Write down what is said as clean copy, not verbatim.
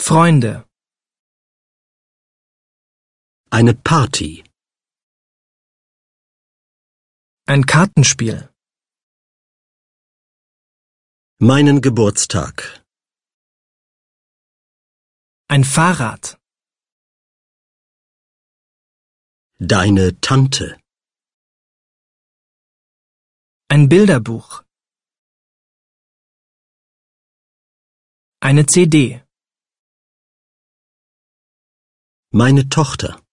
Freunde. Eine Party. Ein Kartenspiel. Meinen Geburtstag. Ein Fahrrad. Deine Tante. Ein Bilderbuch. Eine CD. Meine Tochter.